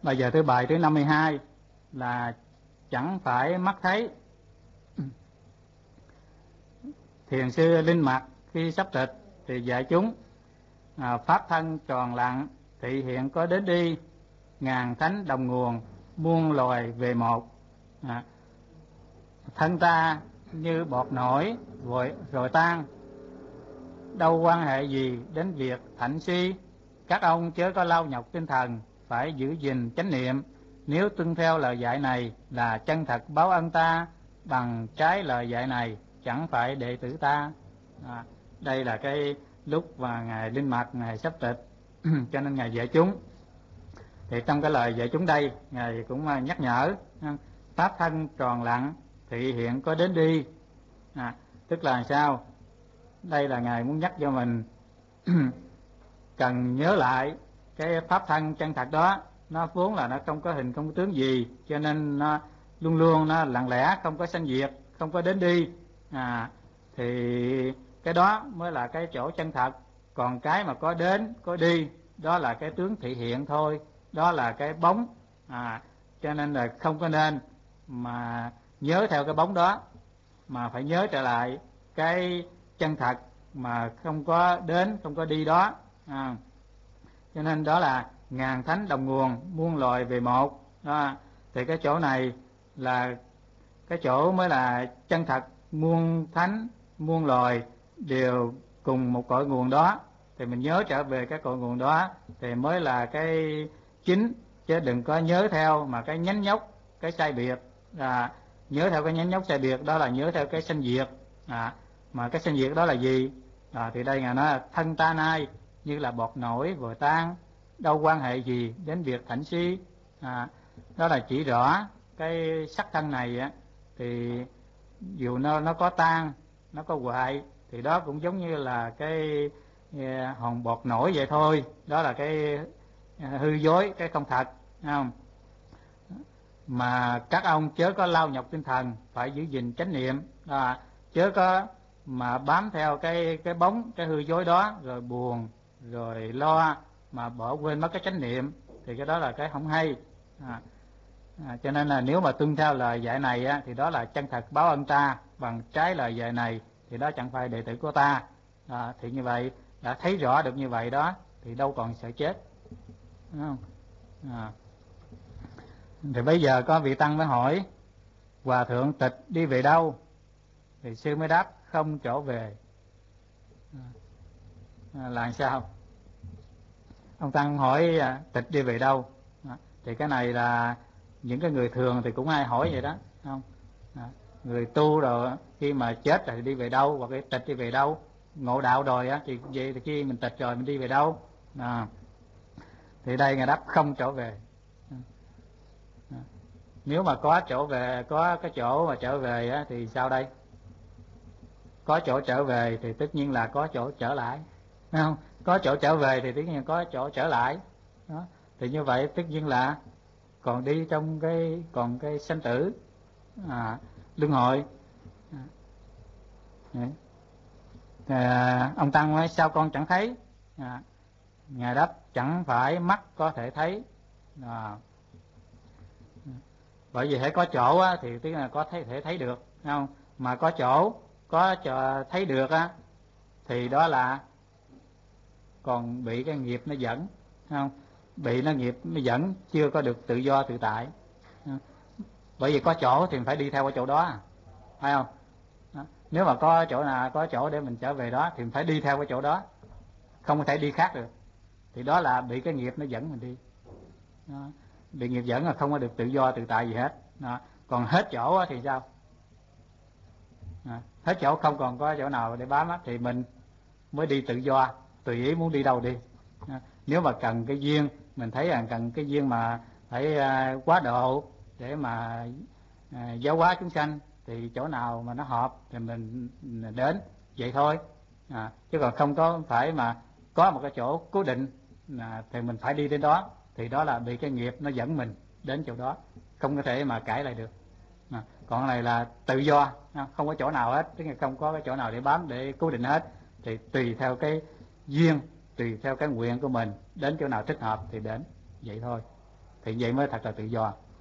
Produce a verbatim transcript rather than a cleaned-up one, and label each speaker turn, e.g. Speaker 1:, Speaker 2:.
Speaker 1: Bây giờ tới bài thứ năm mươi hai là chẳng phải mắt thấy. Thiền sư Linh Mật khi sắp tịch thì dạy chúng à, pháp thân tròn lặng, thị hiện có đến đi, ngàn thánh đồng nguồn, muôn loài về một. à, Thân ta như bọt nổi rồi, rồi tan, đâu quan hệ gì đến việc thạnh si. Các ông chớ có lao nhọc tinh thần, phải giữ gìn chánh niệm. Nếu tuân theo lời dạy này là chân thật báo ân ta, bằng trái lời dạy này chẳng phải đệ tử ta. à, Đây là cái lúc mà Ngài Linh Mật Ngài sắp tịch cho nên Ngài dạy chúng. Thì trong cái lời dạy chúng đây, Ngài cũng nhắc nhở pháp thân tròn lặng, thị hiện có đến đi. à, Tức là sao? Đây là Ngài muốn nhắc cho mình cần nhớ lại cái pháp thân chân thật đó. Nó vốn là nó không có hình không có tướng gì, cho nên nó luôn luôn nó lặng lẽ, không có sanh diệt, không có đến đi. à, Thì cái đó mới là cái chỗ chân thật. Còn cái mà có đến có đi, đó là cái tướng thị hiện thôi, đó là cái bóng. à, Cho nên là không có nên mà nhớ theo cái bóng đó, mà phải nhớ trở lại cái chân thật mà không có đến không có đi đó. à, Cho nên đó là ngàn thánh đồng nguồn, muôn loài về một đó. Thì cái chỗ này là cái chỗ mới là chân thật, muôn thánh muôn loài đều cùng một cội nguồn đó. Thì mình nhớ trở về cái cội nguồn đó thì mới là cái chính, chứ đừng có nhớ theo mà cái nhánh nhóc, cái sai biệt. à, Nhớ theo cái nhánh nhóc sai biệt đó là nhớ theo cái sanh diệt. à, Mà cái sanh diệt đó là gì? à, Thì đây Ngài nói là thân ta nay như là bọt nổi vừa tan, đâu quan hệ gì đến việc thảnh si. à, Đó là chỉ rõ cái sắc thân này á, thì dù nó nó có tan, nó có hoại, thì đó cũng giống như là cái hòn bọt nổi vậy thôi. Đó là cái hư dối, cái không thật, không? Mà các ông chớ có lao nhọc tinh thần, phải giữ gìn chánh niệm. à, Chớ có mà bám theo cái cái bóng, cái hư dối đó, rồi buồn, rồi lo, mà bỏ quên mất cái chánh niệm, thì cái đó là cái không hay. à, à, Cho nên là nếu mà tuân theo lời dạy này á, thì đó là chân thật báo ân ta, bằng trái lời dạy này thì đó chẳng phải đệ tử của ta. à, Thì như vậy đã thấy rõ được như vậy đó, thì đâu còn sợ chết, đúng không? à. Thì bây giờ có vị tăng mới hỏi: Hòa thượng tịch đi về đâu? Thì sư mới đáp: không chỗ về. à, Là sao? Ông tăng hỏi à, tịch đi về đâu? à, Thì cái này là những cái người thường thì cũng ai hỏi vậy đó, không? à, Người tu rồi khi mà chết rồi đi về đâu, hoặc cái tịch đi về đâu? Ngộ đạo rồi á thì vậy, thì khi mình tịch rồi mình đi về đâu? à, Thì đây Ngài đáp: không chỗ về. à, Nếu mà có chỗ về, có cái chỗ mà trở về á, thì sao đây? Có chỗ trở về thì tất nhiên là có chỗ trở lại, phải không? Có chỗ trở về thì tất nhiên có chỗ trở lại đó. Thì như vậy tất nhiên là còn đi trong cái còn cái sanh tử, à, luân hồi. à, Ông tăng nói: sao con chẳng thấy? à, Ngài đáp: chẳng phải mắt có thể thấy. à, Bởi vì hễ có chỗ á, thì tức là có thấy, thể thấy được, không? Mà có chỗ có chỗ thấy được á, thì đó là còn bị cái nghiệp nó dẫn, không? Bị nó nghiệp nó dẫn, chưa có được tự do tự tại. Bởi vì có chỗ thì mình phải đi theo cái chỗ đó, phải không? Đó. Nếu mà có chỗ nào có chỗ để mình trở về đó thì mình phải đi theo cái chỗ đó, không có thể đi khác được. Thì đó là bị cái nghiệp nó dẫn mình đi. Đó. Bị nghiệp dẫn là không có được tự do tự tại gì hết. Đó. Còn hết chỗ thì sao? Đó. Hết chỗ không còn có chỗ nào để bám thì mình mới đi tự do, tùy ý muốn đi đâu đi. Đó. Nếu mà cần cái duyên, mình thấy rằng cần cái duyên mà phải uh, quá độ để mà uh, giáo hóa chúng sanh, thì chỗ nào mà nó hợp thì mình đến vậy thôi. à, Chứ còn không có phải mà có một cái chỗ cố định à, thì mình phải đi đến đó, thì đó là bị cái nghiệp nó dẫn mình đến chỗ đó, không có thể mà cãi lại được. à, Còn cái này là tự do, không có chỗ nào hết, tức là không có cái chỗ nào để bám, để cố định hết. Thì tùy theo cái duyên, tùy theo cái nguyện của mình, đến chỗ nào thích hợp thì đến vậy thôi. thì vậy mới thật là tự do.